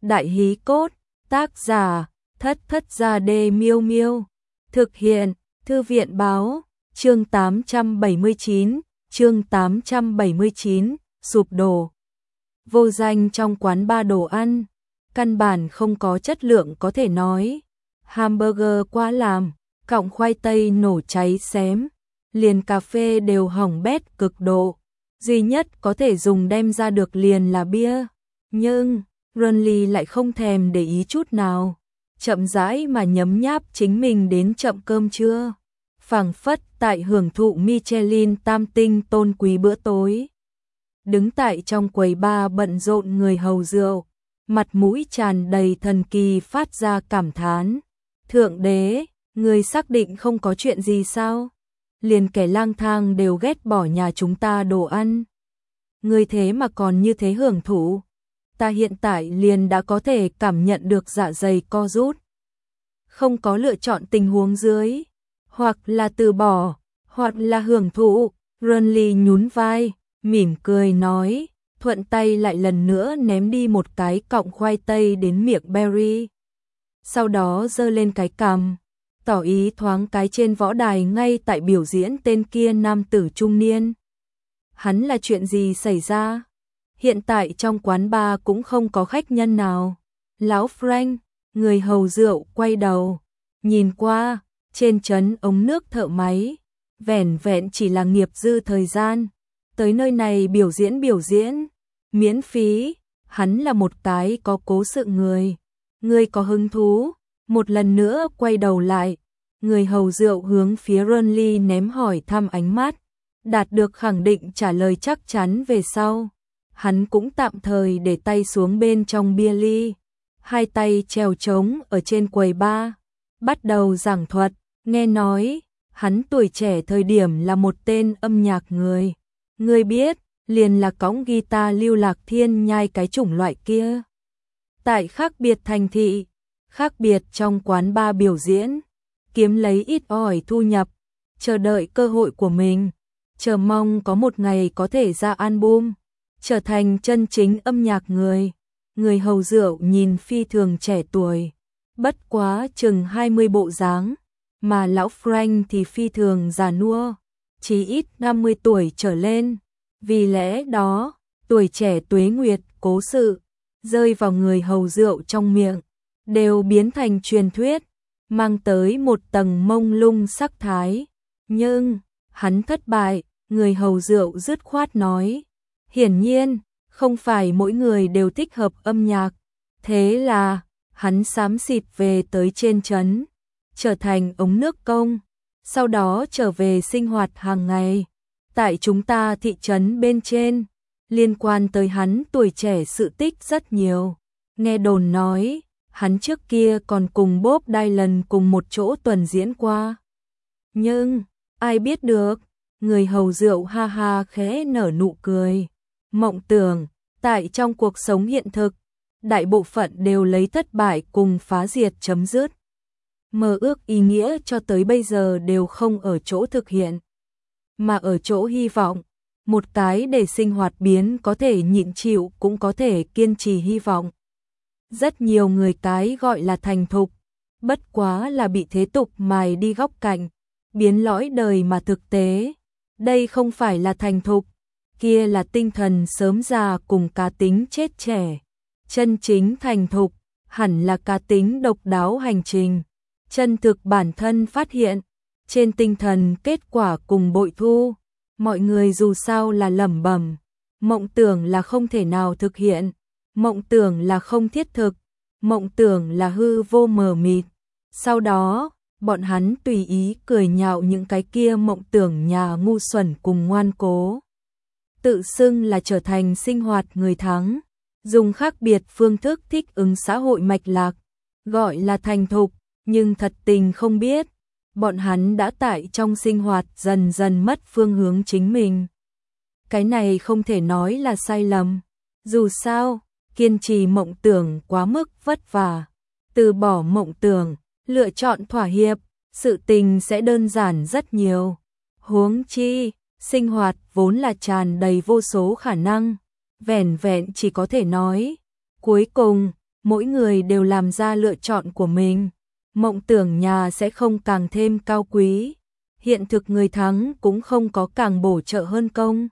Đại hí cốt, tác giả, Thất Thất Gia Đê Miêu Miêu. Thực hiện, Thư viện báo, chương 879, chương 879, sụp đổ. Vô danh trong quán bar đồ ăn, căn bản không có chất lượng có thể nói. Hamburger quá làm, cọng khoai tây nổ cháy xém, liền cà phê đều hỏng bét cực độ. Duy nhất có thể dùng đem ra được liền là bia. Nhưng Runley lại không thèm để ý chút nào, chậm rãi mà nhấm nháp chính mình đến chậm cơm trưa, phảng phất tại hưởng thụ Michelin tam tinh tôn quý bữa tối. Đứng tại trong quầy bar bận rộn người hầu rượu, mặt mũi tràn đầy thần kỳ phát ra cảm thán. Thượng đế, người xác định không có chuyện gì sao? Liền kẻ lang thang đều ghét bỏ nhà chúng ta đồ ăn. Người thế mà còn như thế hưởng thụ. Ta hiện tại liền đã có thể cảm nhận được dạ dày co rút. Không có lựa chọn tình huống dưới, hoặc là từ bỏ, hoặc là hưởng thụ. Runley nhún vai, mỉm cười nói, thuận tay lại lần nữa ném đi một cái cọng khoai tây đến miệng Barry. Sau đó giơ lên cái cằm, tỏ ý thoáng cái trên võ đài ngay tại biểu diễn tên kia nam tử trung niên. Hắn là chuyện gì xảy ra? Hiện tại trong quán bar cũng không có khách nhân nào. Lão Frank, người hầu rượu quay đầu, nhìn qua, trên trấn ống nước thợ máy, vẻn vẹn chỉ là nghiệp dư thời gian. Tới nơi này biểu diễn, miễn phí, hắn là một cái có cố sự người. Người có hứng thú, một lần nữa quay đầu lại, người hầu rượu hướng phía Runley ném hỏi thăm ánh mắt, đạt được khẳng định trả lời chắc chắn về sau. Hắn cũng tạm thời để tay xuống bên trong bia ly, hai tay trèo trống ở trên quầy bar, bắt đầu giảng thuật. Nghe nói, hắn tuổi trẻ thời điểm là một tên âm nhạc người. Người biết, liền là cõng guitar lưu lạc thiên nhai cái chủng loại kia. Tại khác biệt thành thị, khác biệt trong quán bar biểu diễn, kiếm lấy ít ỏi thu nhập, chờ đợi cơ hội của mình, chờ mong có một ngày có thể ra album, trở thành chân chính âm nhạc người. Người hầu rượu nhìn phi thường trẻ tuổi, bất quá chừng 20 bộ dáng, mà lão Frank thì phi thường già nua, chỉ ít 50 tuổi trở lên. Vì lẽ đó, tuổi trẻ tuế nguyệt cố sự rơi vào người hầu rượu trong miệng, đều biến thành truyền thuyết, mang tới một tầng mông lung sắc thái. Nhưng, hắn thất bại, người hầu rượu dứt khoát nói. Hiển nhiên, không phải mỗi người đều thích hợp âm nhạc. Thế là, hắn xám xịt về tới trên trấn, trở thành ống nước công, sau đó trở về sinh hoạt hàng ngày. Tại chúng ta thị trấn bên trên, liên quan tới hắn tuổi trẻ sự tích rất nhiều. Nghe đồn nói, hắn trước kia còn cùng Bob Dylan cùng một chỗ tuần diễn qua. Nhưng, ai biết được, người hầu rượu ha ha khẽ nở nụ cười. Mộng tưởng, tại trong cuộc sống hiện thực, đại bộ phận đều lấy thất bại cùng phá diệt chấm dứt. Mơ ước ý nghĩa cho tới bây giờ đều không ở chỗ thực hiện, mà ở chỗ hy vọng. Một cái để sinh hoạt biến có thể nhịn chịu cũng có thể kiên trì hy vọng. Rất nhiều người cái gọi là thành thục, bất quá là bị thế tục mài đi góc cạnh, biến lõi đời mà thực tế. Đây không phải là thành thục, kia là tinh thần sớm già cùng cá tính chết trẻ. Chân chính thành thục, hẳn là cá tính độc đáo hành trình, chân thực bản thân phát hiện, trên tinh thần kết quả cùng bội thu. Mọi người dù sao là lẩm bẩm, mộng tưởng là không thể nào thực hiện, mộng tưởng là không thiết thực, mộng tưởng là hư vô mờ mịt. Sau đó, bọn hắn tùy ý cười nhạo những cái kia mộng tưởng nhà ngu xuẩn cùng ngoan cố. Tự xưng là trở thành sinh hoạt người thắng, dùng khác biệt phương thức thích ứng xã hội mạch lạc, gọi là thành thục, nhưng thật tình không biết, bọn hắn đã tại trong sinh hoạt dần dần mất phương hướng chính mình. Cái này không thể nói là sai lầm. Dù sao, kiên trì mộng tưởng quá mức vất vả. Từ bỏ mộng tưởng, lựa chọn thỏa hiệp, sự tình sẽ đơn giản rất nhiều. Huống chi, sinh hoạt vốn là tràn đầy vô số khả năng. Vẻn vẹn chỉ có thể nói, cuối cùng, mỗi người đều làm ra lựa chọn của mình. Mộng tưởng nhà sẽ không càng thêm cao quý, hiện thực người thắng cũng không có càng bổ trợ hơn công.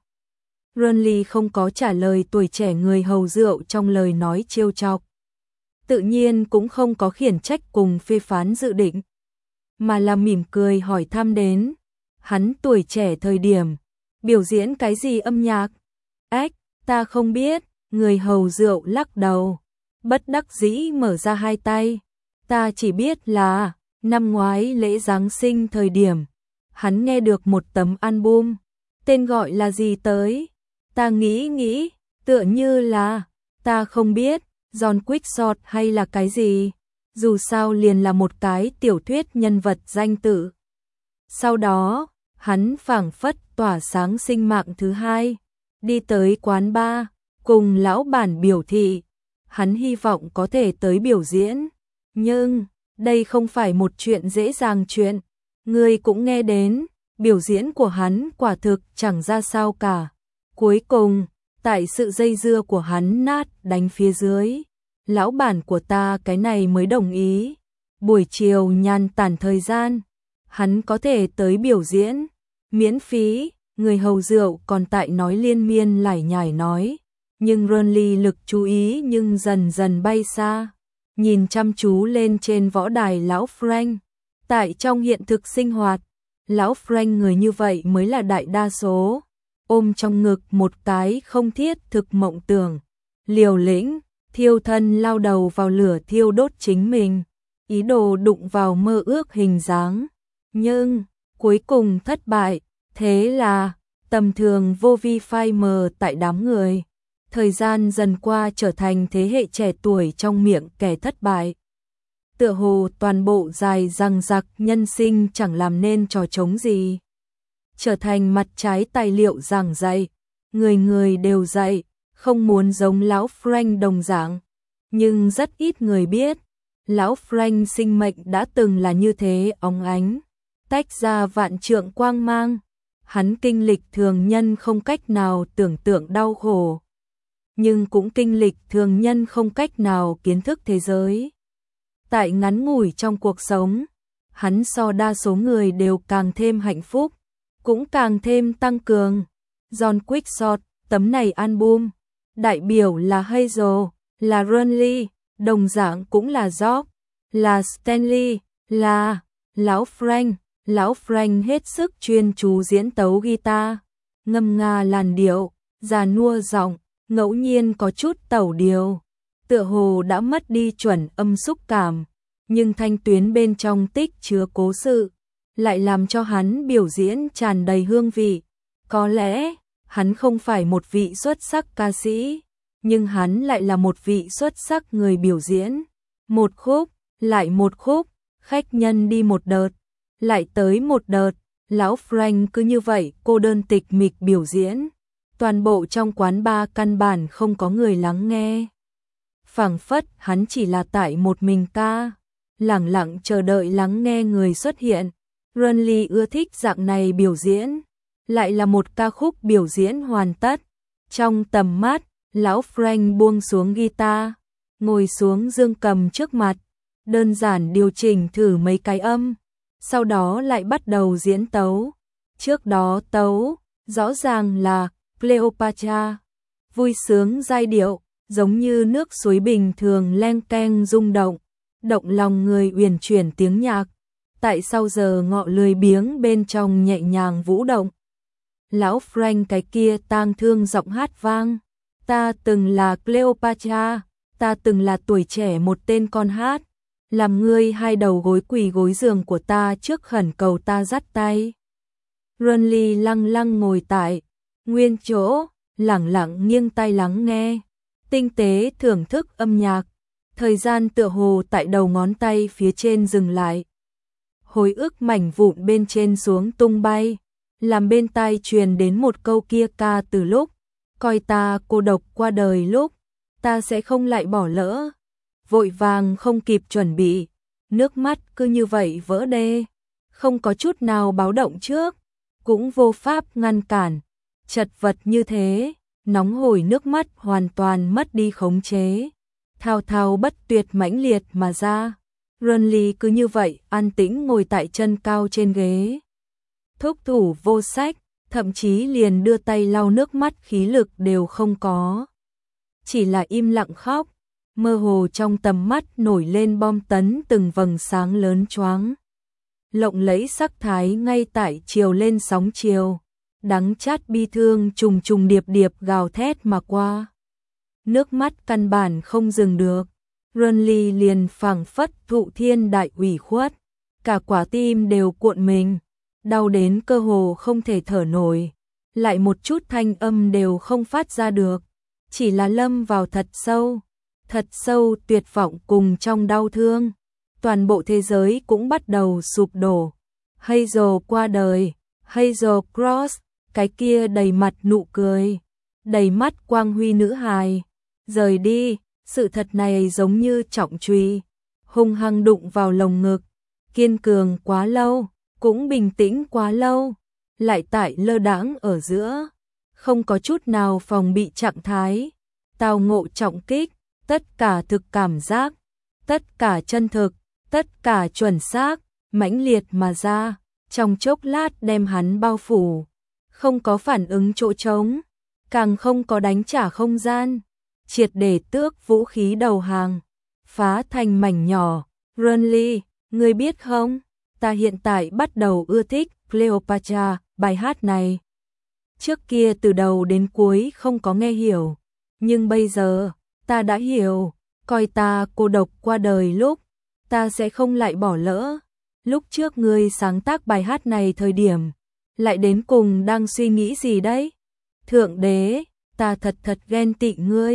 Renly không có trả lời tuổi trẻ người hầu rượu trong lời nói trêu chọc. Tự nhiên cũng không có khiển trách cùng phê phán dự định, mà là mỉm cười hỏi thăm đến. Hắn tuổi trẻ thời điểm, biểu diễn cái gì âm nhạc? Ếch, ta không biết, người hầu rượu lắc đầu, bất đắc dĩ mở ra hai tay. Ta chỉ biết là, năm ngoái lễ Giáng sinh thời điểm, hắn nghe được một tấm album, tên gọi là gì tới? Ta nghĩ, tựa như là, ta không biết, John Quixote hay là cái gì, dù sao liền là một cái tiểu thuyết nhân vật danh tự. Sau đó, hắn phảng phất tỏa sáng sinh mạng thứ hai, đi tới quán bar, cùng lão bản biểu thị, hắn hy vọng có thể tới biểu diễn, nhưng đây không phải một chuyện dễ dàng chuyện, người cũng nghe đến, biểu diễn của hắn quả thực chẳng ra sao cả. Cuối cùng, tại sự dây dưa của hắn nát đánh phía dưới, lão bản của ta cái này mới đồng ý. Buổi chiều nhàn tản thời gian, hắn có thể tới biểu diễn, miễn phí, người hầu rượu còn tại nói liên miên lải nhải nói. Nhưng Renly lực chú ý nhưng dần dần bay xa, nhìn chăm chú lên trên võ đài lão Frank. Tại trong hiện thực sinh hoạt, lão Frank người như vậy mới là đại đa số, ôm trong ngực một cái không thiết thực mộng tưởng, liều lĩnh, thiêu thân lao đầu vào lửa thiêu đốt chính mình, ý đồ đụng vào mơ ước hình dáng, nhưng cuối cùng thất bại, thế là tầm thường vô vi phai mờ tại đám người. Thời gian dần qua trở thành thế hệ trẻ tuổi trong miệng kẻ thất bại. Tựa hồ toàn bộ dài dằng dặc nhân sinh chẳng làm nên trò trống gì. Trở thành mặt trái tài liệu giảng dạy, người người đều dạy, không muốn giống lão Frank đồng dạng. Nhưng rất ít người biết, lão Frank sinh mệnh đã từng là như thế óng ánh, tách ra vạn trượng quang mang. Hắn kinh lịch thường nhân không cách nào tưởng tượng đau khổ, nhưng cũng kinh lịch thường nhân không cách nào kiến thức thế giới. Tại ngắn ngủi trong cuộc sống, hắn so đa số người đều càng thêm hạnh phúc, cũng càng thêm tăng cường. John Quixote, tấm này album, đại biểu là Hazel, là Renly, đồng dạng cũng là George, là Stanley, là lão Frank. Lão Frank hết sức chuyên chú diễn tấu guitar, ngâm nga làn điệu, già nua giọng, ngẫu nhiên có chút tẩu điều, tựa hồ đã mất đi chuẩn âm xúc cảm, nhưng thanh tuyến bên trong tích chứa cố sự, lại làm cho hắn biểu diễn tràn đầy hương vị. Có lẽ, hắn không phải một vị xuất sắc ca sĩ, nhưng hắn lại là một vị xuất sắc người biểu diễn. Một khúc, lại một khúc, khách nhân đi một đợt, lại tới một đợt, lão Frank cứ như vậy cô đơn tịch mịch biểu diễn. Toàn bộ trong quán bar căn bản không có người lắng nghe. Phảng phất hắn chỉ là tại một mình ca, lẳng lặng chờ đợi lắng nghe người xuất hiện. Renly ưa thích dạng này biểu diễn, lại là một ca khúc biểu diễn hoàn tất. Trong tầm mắt, lão Frank buông xuống guitar, ngồi xuống dương cầm trước mặt, đơn giản điều chỉnh thử mấy cái âm, sau đó lại bắt đầu diễn tấu. Trước đó tấu, rõ ràng là Cleopatra, vui sướng giai điệu, giống như nước suối bình thường leng keng rung động, động lòng người uyển chuyển tiếng nhạc, tại sau giờ ngọ lười biếng bên trong nhẹ nhàng vũ động. Lão Frank cái kia tang thương giọng hát vang, ta từng là Cleopatra, ta từng là tuổi trẻ một tên con hát, làm ngươi hai đầu gối quỳ gối giường của ta trước khẩn cầu ta dắt tay. Renly lăng lăng ngồi tại nguyên chỗ, lẳng lặng nghiêng tai lắng nghe, tinh tế thưởng thức âm nhạc. Thời gian tựa hồ tại đầu ngón tay phía trên dừng lại. Hồi ức mảnh vụn bên trên xuống tung bay, làm bên tai truyền đến một câu kia ca từ lúc coi ta cô độc qua đời lúc, ta sẽ không lại bỏ lỡ. Vội vàng không kịp chuẩn bị, nước mắt cứ như vậy vỡ đê, không có chút nào báo động trước, cũng vô pháp ngăn cản. Chật vật như thế, nóng hổi nước mắt hoàn toàn mất đi khống chế. thao thao bất tuyệt mãnh liệt mà ra. Renly cứ như vậy an tĩnh ngồi tại chân cao trên ghế. Thúc thủ vô sách, thậm chí liền đưa tay lau nước mắt khí lực đều không có. Chỉ là im lặng khóc, mơ hồ trong tầm mắt nổi lên bom tấn từng vầng sáng lớn choáng. Lộng lẫy sắc thái ngay tại chiều lên sóng chiều, đắng chát bi thương trùng trùng điệp điệp gào thét mà qua. Nước mắt căn bản không dừng được, Renly liền phảng phất thụ thiên đại ủy khuất, cả quả tim đều cuộn mình, đau đến cơ hồ không thể thở nổi, lại một chút thanh âm đều không phát ra được, chỉ là lâm vào thật sâu tuyệt vọng cùng trong đau thương. Toàn bộ thế giới cũng bắt đầu sụp đổ. Hazel qua đời, Hazel Cross, cái kia đầy mặt nụ cười, đầy mắt quang huy nữ hài, rời đi, sự thật này giống như trọng truy, hung hăng đụng vào lồng ngực, kiên cường quá lâu, cũng bình tĩnh quá lâu, lại tại lơ đãng ở giữa, không có chút nào phòng bị trạng thái, tao ngộ trọng kích, tất cả thực cảm giác, tất cả chân thực, tất cả chuẩn xác, mãnh liệt mà ra, trong chốc lát đem hắn bao phủ, không có phản ứng chỗ trống, càng không có đánh trả không gian, triệt để tước vũ khí đầu hàng, phá thành mảnh nhỏ. Renly, ngươi biết không, ta hiện tại bắt đầu ưa thích Cleopatra, bài hát này. Trước kia từ đầu đến cuối không có nghe hiểu, nhưng bây giờ, ta đã hiểu, coi ta cô độc qua đời lúc, ta sẽ không lại bỏ lỡ. Lúc trước ngươi sáng tác bài hát này thời điểm, lại đến cùng đang suy nghĩ gì đấy? Thượng đế, ta thật ghen tị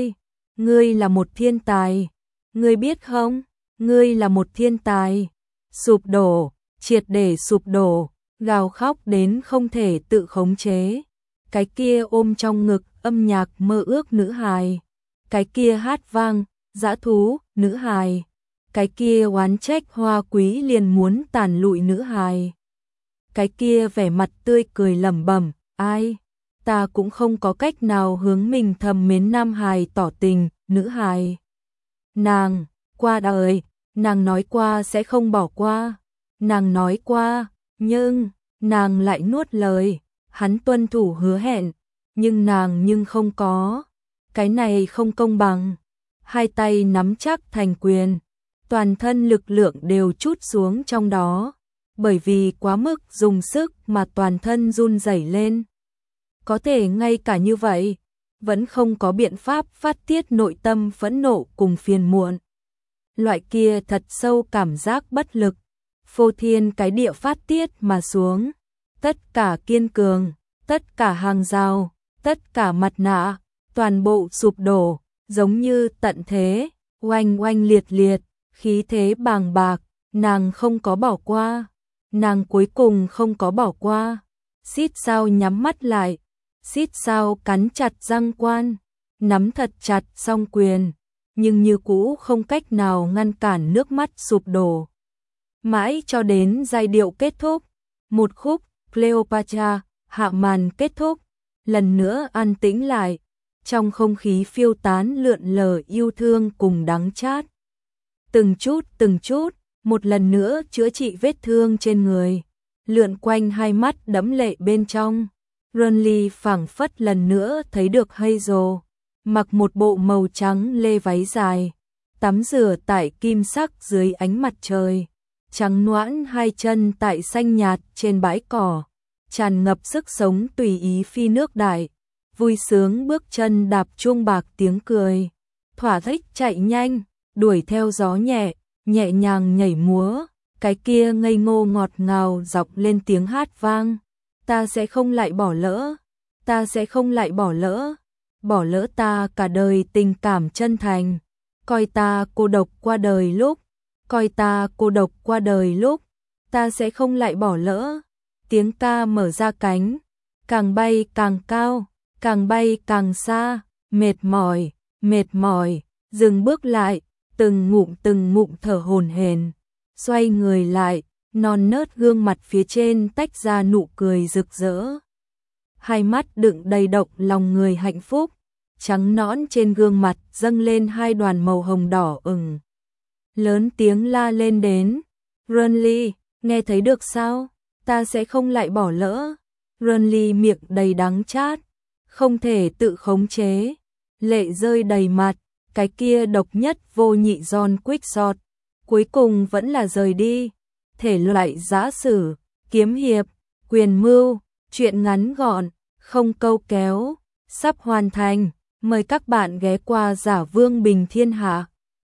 ngươi là một thiên tài, ngươi biết không, ngươi là một thiên tài. Sụp đổ, triệt để sụp đổ, gào khóc đến không thể tự khống chế. Cái kia ôm trong ngực âm nhạc mơ ước nữ hài, cái kia hát vang, dã thú, nữ hài, cái kia oán trách hoa quý liền muốn tàn lụi nữ hài, cái kia vẻ mặt tươi cười lẩm bẩm, ai, ta cũng không có cách nào hướng mình thầm mến nam hài tỏ tình, nữ hài. Nàng, qua đời, nàng nói qua sẽ không bỏ qua, nàng nói qua, nhưng, nàng lại nuốt lời, hắn tuân thủ hứa hẹn, nhưng không có, cái này không công bằng. Hai tay nắm chắc thành quyền, toàn thân lực lượng đều trút xuống trong đó, bởi vì quá mức dùng sức mà toàn thân run rẩy lên. Có thể ngay cả như vậy, vẫn không có biện pháp phát tiết nội tâm phẫn nộ cùng phiền muộn. Loại kia thật sâu cảm giác bất lực, phô thiên cái địa phát tiết mà xuống. Tất cả kiên cường, tất cả hàng rào, tất cả mặt nạ, toàn bộ sụp đổ, giống như tận thế, oanh oanh liệt liệt, khí thế bàng bạc, nàng không có bỏ qua, nàng cuối cùng không có bỏ qua. Xít sao nhắm mắt lại, xít sao cắn chặt răng quan, nắm thật chặt song quyền, nhưng như cũ không cách nào ngăn cản nước mắt sụp đổ. Mãi cho đến giai điệu kết thúc, một khúc Cleopatra hạ màn kết thúc, lần nữa an tĩnh lại, trong không khí phiêu tán lượn lờ yêu thương cùng đắng chát. Từng chút, một lần nữa chữa trị vết thương trên người, lượn quanh hai mắt đẫm lệ bên trong. Renly phảng phất lần nữa thấy được Hazel, mặc một bộ màu trắng lê váy dài, tắm rửa tại kim sắc dưới ánh mặt trời, trắng nõn hai chân tại xanh nhạt trên bãi cỏ, tràn ngập sức sống tùy ý phi nước đại, vui sướng bước chân đạp chuông bạc tiếng cười, thỏa thích chạy nhanh, đuổi theo gió nhẹ, nhẹ nhàng nhảy múa, cái kia ngây ngô ngọt ngào dọc lên tiếng hát vang. Ta sẽ không lại bỏ lỡ, ta sẽ không lại bỏ lỡ ta cả đời tình cảm chân thành, coi ta cô độc qua đời lúc, coi ta cô độc qua đời lúc, ta sẽ không lại bỏ lỡ. Tiếng ca mở ra cánh, càng bay càng cao, càng bay càng xa, mệt mỏi, dừng bước lại, từng ngụm thở hổn hển, xoay người lại, non nớt gương mặt phía trên tách ra nụ cười rực rỡ. Hai mắt đựng đầy động lòng người hạnh phúc, trắng nõn trên gương mặt dâng lên hai đoàn màu hồng đỏ ửng. Lớn tiếng la lên đến, Renly, nghe thấy được sao? Ta sẽ không lại bỏ lỡ. Renly miệng đầy đắng chát, không thể tự khống chế, lệ rơi đầy mặt, cái kia độc nhất vô nhị John Quickshot, cuối cùng vẫn là rời đi. Thể loại giã sử, kiếm hiệp, quyền mưu, truyện ngắn gọn, không câu kéo, sắp hoàn thành. Mời các bạn ghé qua Giả Vương Bình Thiên Hạ.